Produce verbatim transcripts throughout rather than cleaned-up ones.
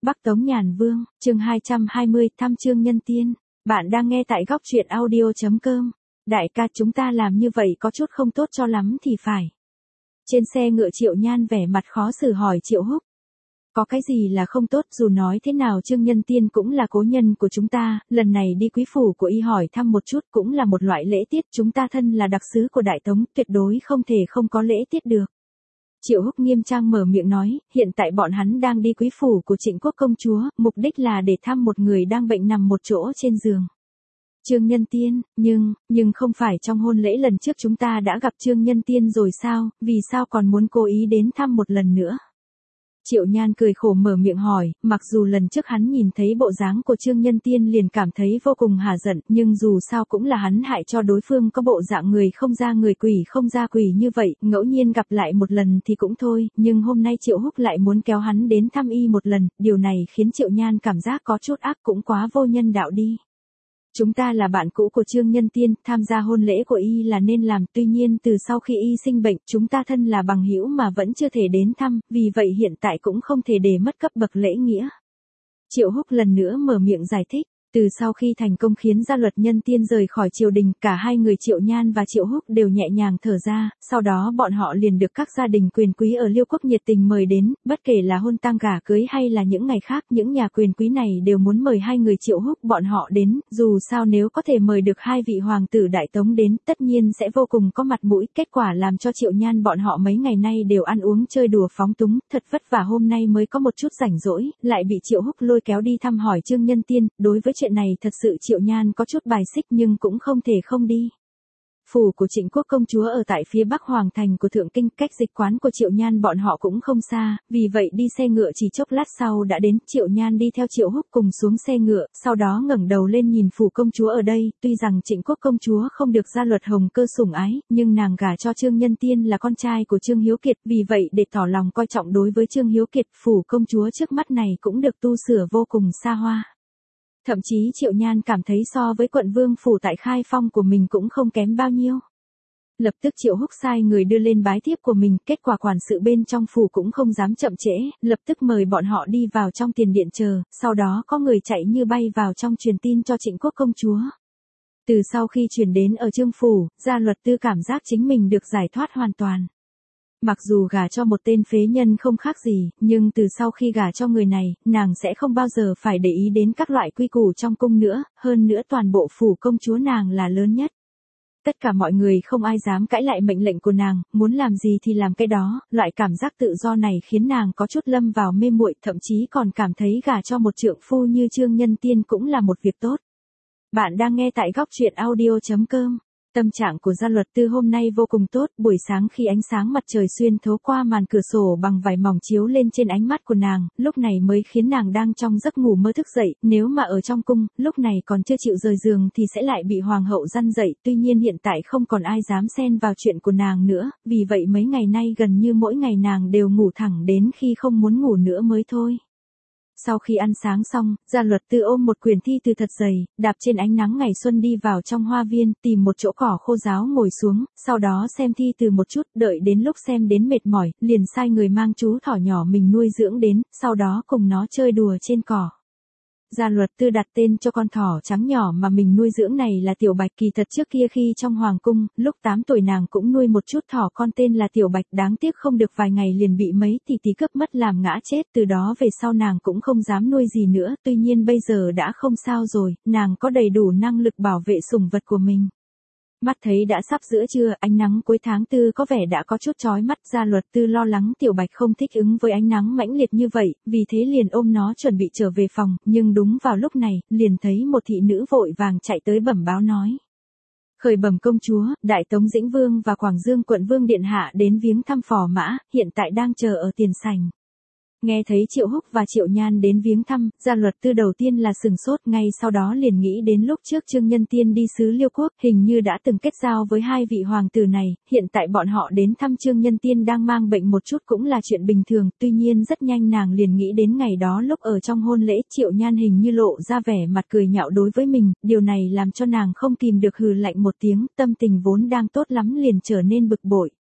Bắc Tống Nhàn Vương, chương hai trăm hai mươi, thăm Trương Nhân Tiên. Bạn đang nghe tại góc truyện audio chấm com. Đại ca, chúng ta làm như vậy có chút không tốt cho lắm thì phải. Trên xe ngựa Triệu Nhan vẻ mặt khó xử hỏi Triệu Húc. Có cái gì là không tốt, dù nói thế nào Trương Nhân Tiên cũng là cố nhân của chúng ta, lần này đi quý phủ của y hỏi thăm một chút cũng là một loại lễ tiết, chúng ta thân là đặc sứ của Đại Tống, tuyệt đối không thể không có lễ tiết được. Triệu Húc nghiêm trang mở miệng nói, hiện tại bọn hắn đang đi quý phủ của Trịnh Quốc công chúa, mục đích là để thăm một người đang bệnh nằm một chỗ trên giường. Trương Nhân Tiên, nhưng, nhưng không phải trong hôn lễ lần trước chúng ta đã gặp Trương Nhân Tiên rồi sao, vì sao còn muốn cố ý đến thăm một lần nữa? Triệu Nhan cười khổ mở miệng hỏi, mặc dù lần trước hắn nhìn thấy bộ dáng của Trương Nhân Tiên liền cảm thấy vô cùng hả giận, nhưng dù sao cũng là hắn hại cho đối phương có bộ dạng người không ra người quỷ không ra quỷ như vậy, ngẫu nhiên gặp lại một lần thì cũng thôi, nhưng hôm nay Triệu Húc lại muốn kéo hắn đến thăm y một lần, điều này khiến Triệu Nhan cảm giác có chút ác, cũng quá vô nhân đạo đi. Chúng ta là bạn cũ của Trương Nhân Tiên, tham gia hôn lễ của y là nên làm, tuy nhiên từ sau khi y sinh bệnh, chúng ta thân là bằng hữu mà vẫn chưa thể đến thăm, vì vậy hiện tại cũng không thể để mất cấp bậc lễ nghĩa. Triệu Húc lần nữa mở miệng giải thích. Từ sau khi thành công khiến Gia Luật Nhân Tiên rời khỏi triều đình, cả hai người Triệu Nhan và Triệu Húc đều nhẹ nhàng thở ra, sau đó bọn họ liền được các gia đình quyền quý ở Liêu Quốc nhiệt tình mời đến, bất kể là hôn tang gả cưới hay là những ngày khác, những nhà quyền quý này đều muốn mời hai người Triệu Húc bọn họ đến, dù sao nếu có thể mời được hai vị hoàng tử Đại Tống đến, tất nhiên sẽ vô cùng có mặt mũi, kết quả làm cho Triệu Nhan bọn họ mấy ngày nay đều ăn uống chơi đùa phóng túng, thật vất vả hôm nay mới có một chút rảnh rỗi, lại bị Triệu Húc lôi kéo đi thăm hỏi Trương Nhân Tiên, đối với chuyện này thật sự Triệu Nhan có chút bài xích nhưng cũng không thể không đi. Phủ của Trịnh Quốc công chúa ở tại phía bắc hoàng thành của Thượng Kinh, cách dịch quán của Triệu Nhan bọn họ cũng không xa, vì vậy đi xe ngựa chỉ chốc lát sau đã đến. Triệu Nhan đi theo Triệu Húc cùng xuống xe ngựa, sau đó ngẩng đầu lên nhìn phủ công chúa ở đây, tuy rằng Trịnh Quốc công chúa không được Gia Luật Hồng Cơ sủng ái, nhưng nàng gả cho Trương Nhân Tiên là con trai của Trương Hiếu Kiệt, vì vậy để tỏ lòng coi trọng đối với Trương Hiếu Kiệt, phủ công chúa trước mắt này cũng được tu sửa vô cùng xa hoa. Thậm chí Triệu Nhan cảm thấy so với quận vương phủ tại Khai Phong của mình cũng không kém bao nhiêu. Lập tức Triệu Húc sai người đưa lên bái thiếp của mình, kết quả quản sự bên trong phủ cũng không dám chậm trễ, lập tức mời bọn họ đi vào trong tiền điện chờ, sau đó có người chạy như bay vào trong truyền tin cho Trịnh Quốc công chúa. Từ sau khi truyền đến ở Trương phủ, Gia Luật Tư cảm giác chính mình được giải thoát hoàn toàn. Mặc dù gả cho một tên phế nhân không khác gì, nhưng từ sau khi gả cho người này, nàng sẽ không bao giờ phải để ý đến các loại quy củ trong cung nữa, hơn nữa toàn bộ phủ công chúa nàng là lớn nhất. Tất cả mọi người không ai dám cãi lại mệnh lệnh của nàng, muốn làm gì thì làm cái đó, loại cảm giác tự do này khiến nàng có chút lâm vào mê muội, thậm chí còn cảm thấy gả cho một trượng phu như Trương Nhân Tiên cũng là một việc tốt. Bạn đang nghe tại góc truyện audio chấm com. Tâm trạng của Gia Luật Tư hôm nay vô cùng tốt, buổi sáng khi ánh sáng mặt trời xuyên thấu qua màn cửa sổ bằng vải mỏng chiếu lên trên ánh mắt của nàng, lúc này mới khiến nàng đang trong giấc ngủ mơ thức dậy, nếu mà ở trong cung, lúc này còn chưa chịu rời giường thì sẽ lại bị hoàng hậu răn dậy, tuy nhiên hiện tại không còn ai dám xen vào chuyện của nàng nữa, vì vậy mấy ngày nay gần như mỗi ngày nàng đều ngủ thẳng đến khi không muốn ngủ nữa mới thôi. Sau khi ăn sáng xong, Gia Luật Tư ôm một quyển thi từ thật dày, đạp trên ánh nắng ngày xuân đi vào trong hoa viên, tìm một chỗ cỏ khô ráo ngồi xuống, sau đó xem thi từ một chút, đợi đến lúc xem đến mệt mỏi, liền sai người mang chú thỏ nhỏ mình nuôi dưỡng đến, sau đó cùng nó chơi đùa trên cỏ. Gia Luật Tư đặt tên cho con thỏ trắng nhỏ mà mình nuôi dưỡng này là Tiểu Bạch, kỳ thật trước kia khi trong hoàng cung, lúc tám tuổi nàng cũng nuôi một chút thỏ con tên là Tiểu Bạch, đáng tiếc không được vài ngày liền bị mấy tỷ tỷ cướp mất làm ngã chết, từ đó về sau nàng cũng không dám nuôi gì nữa, tuy nhiên bây giờ đã không sao rồi, nàng có đầy đủ năng lực bảo vệ sủng vật của mình. Mắt thấy đã sắp giữa trưa, ánh nắng cuối tháng tư có vẻ đã có chút chói mắt, Gia Luật Tư lo lắng Tiểu Bạch không thích ứng với ánh nắng mãnh liệt như vậy, vì thế liền ôm nó chuẩn bị trở về phòng, nhưng đúng vào lúc này, liền thấy một thị nữ vội vàng chạy tới bẩm báo nói. Khởi bẩm công chúa, Đại Tống Dĩnh Vương và Quảng Dương quận vương điện hạ đến viếng thăm phò mã, hiện tại đang chờ ở tiền sảnh. Nghe thấy Triệu Húc và Triệu Nhan đến viếng thăm, Gia Luật Tư đầu tiên là sừng sốt, ngay sau đó liền nghĩ đến lúc trước Trương Nhân Tiên đi xứ Liêu Quốc, hình như đã từng kết giao với hai vị hoàng tử này, hiện tại bọn họ đến thăm Trương Nhân Tiên đang mang bệnh một chút cũng là chuyện bình thường, tuy nhiên rất nhanh nàng liền nghĩ đến ngày đó lúc ở trong hôn lễ, Triệu Nhan hình như lộ ra vẻ mặt cười nhạo đối với mình, điều này làm cho nàng không kìm được hừ lạnh một tiếng, tâm tình vốn đang tốt lắm liền trở nên bực bội.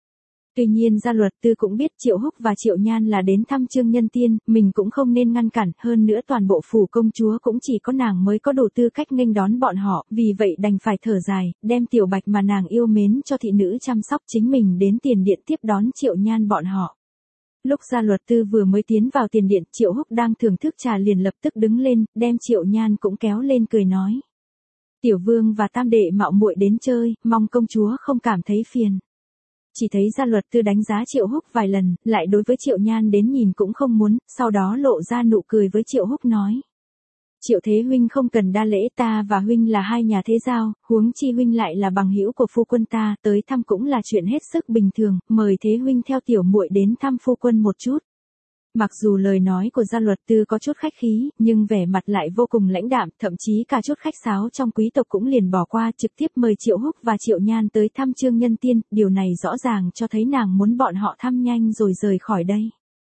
Tuy nhiên gia luật tư cũng biết Triệu Húc và Triệu Nhan là đến thăm Trương Nhân Tiên, mình cũng không nên ngăn cản, hơn nữa toàn bộ phủ công chúa cũng chỉ có nàng mới có đủ tư cách nghênh đón bọn họ, vì vậy đành phải thở dài, đem Tiểu Bạch mà nàng yêu mến cho thị nữ chăm sóc, chính mình đến tiền điện tiếp đón Triệu Nhan bọn họ. Lúc gia luật tư vừa mới tiến vào tiền điện, Triệu Húc đang thưởng thức trà liền lập tức đứng lên, đem Triệu Nhan cũng kéo lên cười nói. Tiểu vương và tam đệ mạo muội đến chơi, mong công chúa không cảm thấy phiền. Chỉ thấy gia luật tư đánh giá Triệu Húc vài lần, lại đối với Triệu Nhan đến nhìn cũng không muốn, sau đó lộ ra nụ cười với Triệu Húc nói. Triệu thế huynh không cần đa lễ, ta và huynh là hai nhà thế giao, huống chi huynh lại là bằng hữu của phu quân ta, tới thăm cũng là chuyện hết sức bình thường, mời thế huynh theo tiểu muội đến thăm phu quân một chút. Mặc dù lời nói của gia luật tư có chút khách khí, nhưng vẻ mặt lại vô cùng lãnh đạm, thậm chí cả chút khách sáo trong quý tộc cũng liền bỏ qua, trực tiếp mời Triệu Húc và Triệu Nhan tới thăm Trương Nhân Tiên, điều này rõ ràng cho thấy nàng muốn bọn họ thăm nhanh rồi rời khỏi đây.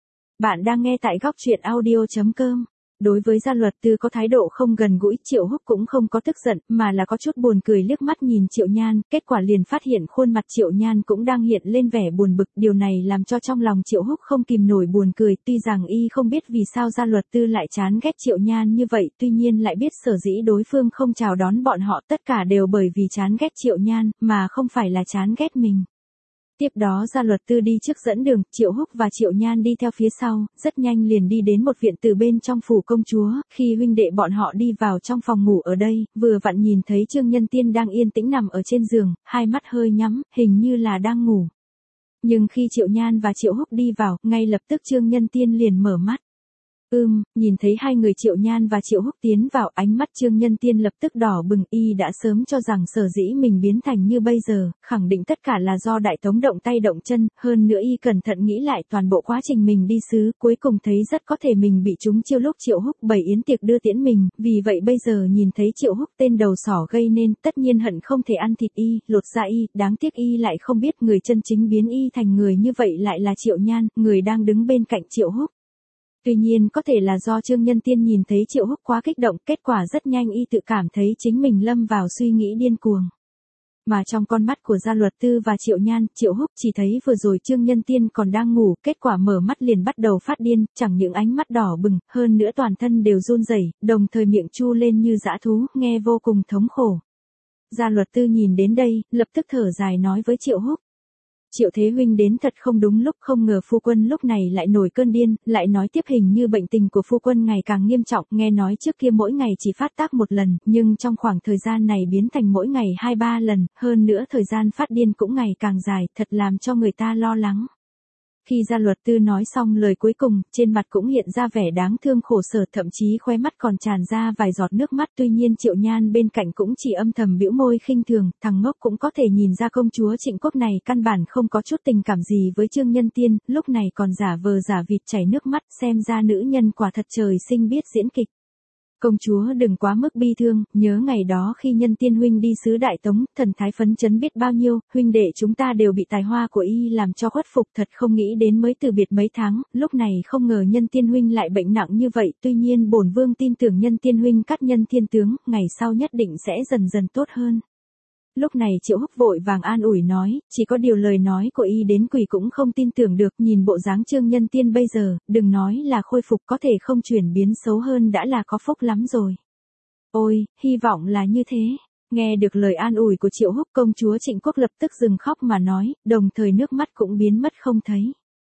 Bạn đang nghe tại góc truyện audio chấm com. Đối với gia luật tư có thái độ không gần gũi, Triệu Húc cũng không có tức giận, mà là có chút buồn cười liếc mắt nhìn Triệu Nhan, kết quả liền phát hiện khuôn mặt Triệu Nhan cũng đang hiện lên vẻ buồn bực, điều này làm cho trong lòng Triệu Húc không kìm nổi buồn cười, tuy rằng y không biết vì sao gia luật tư lại chán ghét Triệu Nhan như vậy, tuy nhiên lại biết sở dĩ đối phương không chào đón bọn họ tất cả đều bởi vì chán ghét Triệu Nhan, mà không phải là chán ghét mình. Tiếp đó gia luật tư đi trước dẫn đường, Triệu Húc và Triệu Nhan đi theo phía sau, rất nhanh liền đi đến một viện từ bên trong phủ công chúa, khi huynh đệ bọn họ đi vào trong phòng ngủ ở đây, vừa vặn nhìn thấy Trương Nhân Tiên đang yên tĩnh nằm ở trên giường, hai mắt hơi nhắm, hình như là đang ngủ. Nhưng khi Triệu Nhan và Triệu Húc đi vào, ngay lập tức Trương Nhân Tiên liền mở mắt. Ừm, nhìn thấy hai người Triệu Nhan và Triệu Húc tiến vào, ánh mắt Trương Nhân Tiên lập tức đỏ bừng, y đã sớm cho rằng sở dĩ mình biến thành như bây giờ, khẳng định tất cả là do Đại Tống động tay động chân, hơn nữa y cẩn thận nghĩ lại toàn bộ quá trình mình đi sứ, cuối cùng thấy rất có thể mình bị trúng chiêu lúc Triệu Húc bày yến tiệc đưa tiễn mình, vì vậy bây giờ nhìn thấy Triệu Húc tên đầu sỏ gây nên, tất nhiên hận không thể ăn thịt y, lột da y, đáng tiếc y lại không biết người chân chính biến y thành người như vậy lại là Triệu Nhan, người đang đứng bên cạnh Triệu Húc. Tuy nhiên có thể là do Trương Nhân Tiên nhìn thấy Triệu Húc quá kích động, kết quả rất nhanh y tự cảm thấy chính mình lâm vào suy nghĩ điên cuồng. Mà trong con mắt của gia luật tư và Triệu Nhan, Triệu Húc chỉ thấy vừa rồi Trương Nhân Tiên còn đang ngủ, kết quả mở mắt liền bắt đầu phát điên, chẳng những ánh mắt đỏ bừng, hơn nữa toàn thân đều run rẩy, đồng thời miệng chu lên như dã thú, nghe vô cùng thống khổ. Gia luật tư nhìn đến đây, lập tức thở dài nói với Triệu Húc. Triệu thế huynh đến thật không đúng lúc, không ngờ phu quân lúc này lại nổi cơn điên, lại nói tiếp hình như bệnh tình của phu quân ngày càng nghiêm trọng, nghe nói trước kia mỗi ngày chỉ phát tác một lần, nhưng trong khoảng thời gian này biến thành mỗi ngày hai ba lần, hơn nữa thời gian phát điên cũng ngày càng dài, thật làm cho người ta lo lắng. Khi gia luật tư nói xong lời cuối cùng, trên mặt cũng hiện ra vẻ đáng thương khổ sở, thậm chí khóe mắt còn tràn ra vài giọt nước mắt, tuy nhiên Triệu Nhan bên cạnh cũng chỉ âm thầm bĩu môi khinh thường, thằng ngốc cũng có thể nhìn ra công chúa Trịnh Quốc này căn bản không có chút tình cảm gì với Trương Nhân Tiên, lúc này còn giả vờ giả vịt chảy nước mắt, xem ra nữ nhân quả thật trời sinh biết diễn kịch. Công chúa đừng quá mức bi thương, nhớ ngày đó khi Nhân Tiên huynh đi sứ Đại Tống, thần thái phấn chấn biết bao nhiêu, huynh đệ chúng ta đều bị tài hoa của y làm cho khuất phục, thật không nghĩ đến mới từ biệt mấy tháng, lúc này không ngờ Nhân Tiên huynh lại bệnh nặng như vậy, tuy nhiên bổn vương tin tưởng Nhân Tiên huynh cắt nhân thiên tướng, ngày sau nhất định sẽ dần dần tốt hơn. Lúc này Triệu Húc vội vàng an ủi nói, chỉ có điều lời nói của y đến quỷ cũng không tin tưởng được, nhìn bộ dáng Trương Nhân Tiên bây giờ, đừng nói là khôi phục, có thể không chuyển biến xấu hơn đã là có phúc lắm rồi. Ôi, hy vọng là như thế. Nghe được lời an ủi của Triệu Húc, công chúa Trịnh Quốc lập tức dừng khóc mà nói, đồng thời nước mắt cũng biến mất không thấy.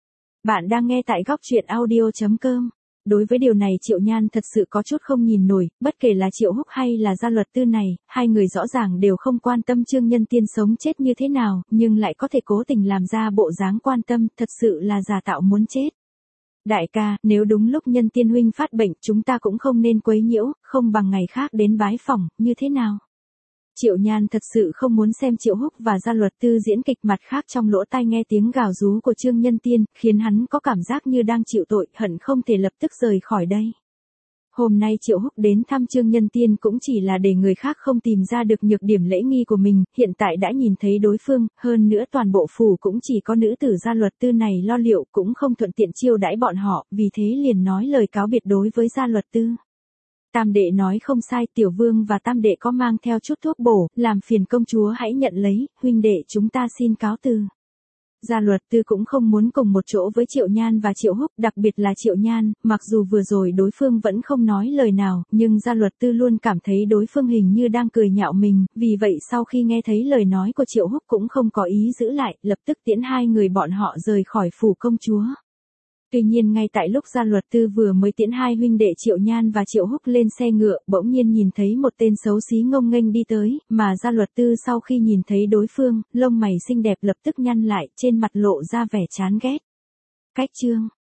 Bạn đang nghe tại góc truyện audio chấm com. Đối với điều này Triệu Nhan thật sự có chút không nhìn nổi, bất kể là Triệu Húc hay là gia luật tư này, hai người rõ ràng đều không quan tâm Trương Nhân Tiên sống chết như thế nào, nhưng lại có thể cố tình làm ra bộ dáng quan tâm, thật sự là giả tạo muốn chết. Đại ca, nếu đúng lúc Nhân Tiên huynh phát bệnh, chúng ta cũng không nên quấy nhiễu, không bằng ngày khác đến bái phỏng, như thế nào? Triệu Nhan thật sự không muốn xem Triệu Húc và gia luật tư diễn kịch, mặt khác trong lỗ tai nghe tiếng gào rú của Trương Nhân Tiên, khiến hắn có cảm giác như đang chịu tội, hận không thể lập tức rời khỏi đây. Hôm nay Triệu Húc đến thăm Trương Nhân Tiên cũng chỉ là để người khác không tìm ra được nhược điểm lễ nghi của mình, hiện tại đã nhìn thấy đối phương, hơn nữa toàn bộ phủ cũng chỉ có nữ tử gia luật tư này lo liệu, cũng không thuận tiện chiêu đãi bọn họ, vì thế liền nói lời cáo biệt đối với gia luật tư. Tam đệ nói không sai, tiểu vương và tam đệ có mang theo chút thuốc bổ, làm phiền công chúa hãy nhận lấy, huynh đệ chúng ta xin cáo từ. Gia luật tư cũng không muốn cùng một chỗ với Triệu Nhan và Triệu Húc, đặc biệt là Triệu Nhan, mặc dù vừa rồi đối phương vẫn không nói lời nào, nhưng gia luật tư luôn cảm thấy đối phương hình như đang cười nhạo mình, vì vậy sau khi nghe thấy lời nói của Triệu Húc cũng không có ý giữ lại, lập tức tiễn hai người bọn họ rời khỏi phủ công chúa. Tuy nhiên ngay tại lúc gia luật tư vừa mới tiễn hai huynh đệ Triệu Nhan và Triệu Húc lên xe ngựa, bỗng nhiên nhìn thấy một tên xấu xí ngông nghênh đi tới, mà gia luật tư sau khi nhìn thấy đối phương, lông mày xinh đẹp lập tức nhăn lại, trên mặt lộ ra vẻ chán ghét. Cách chương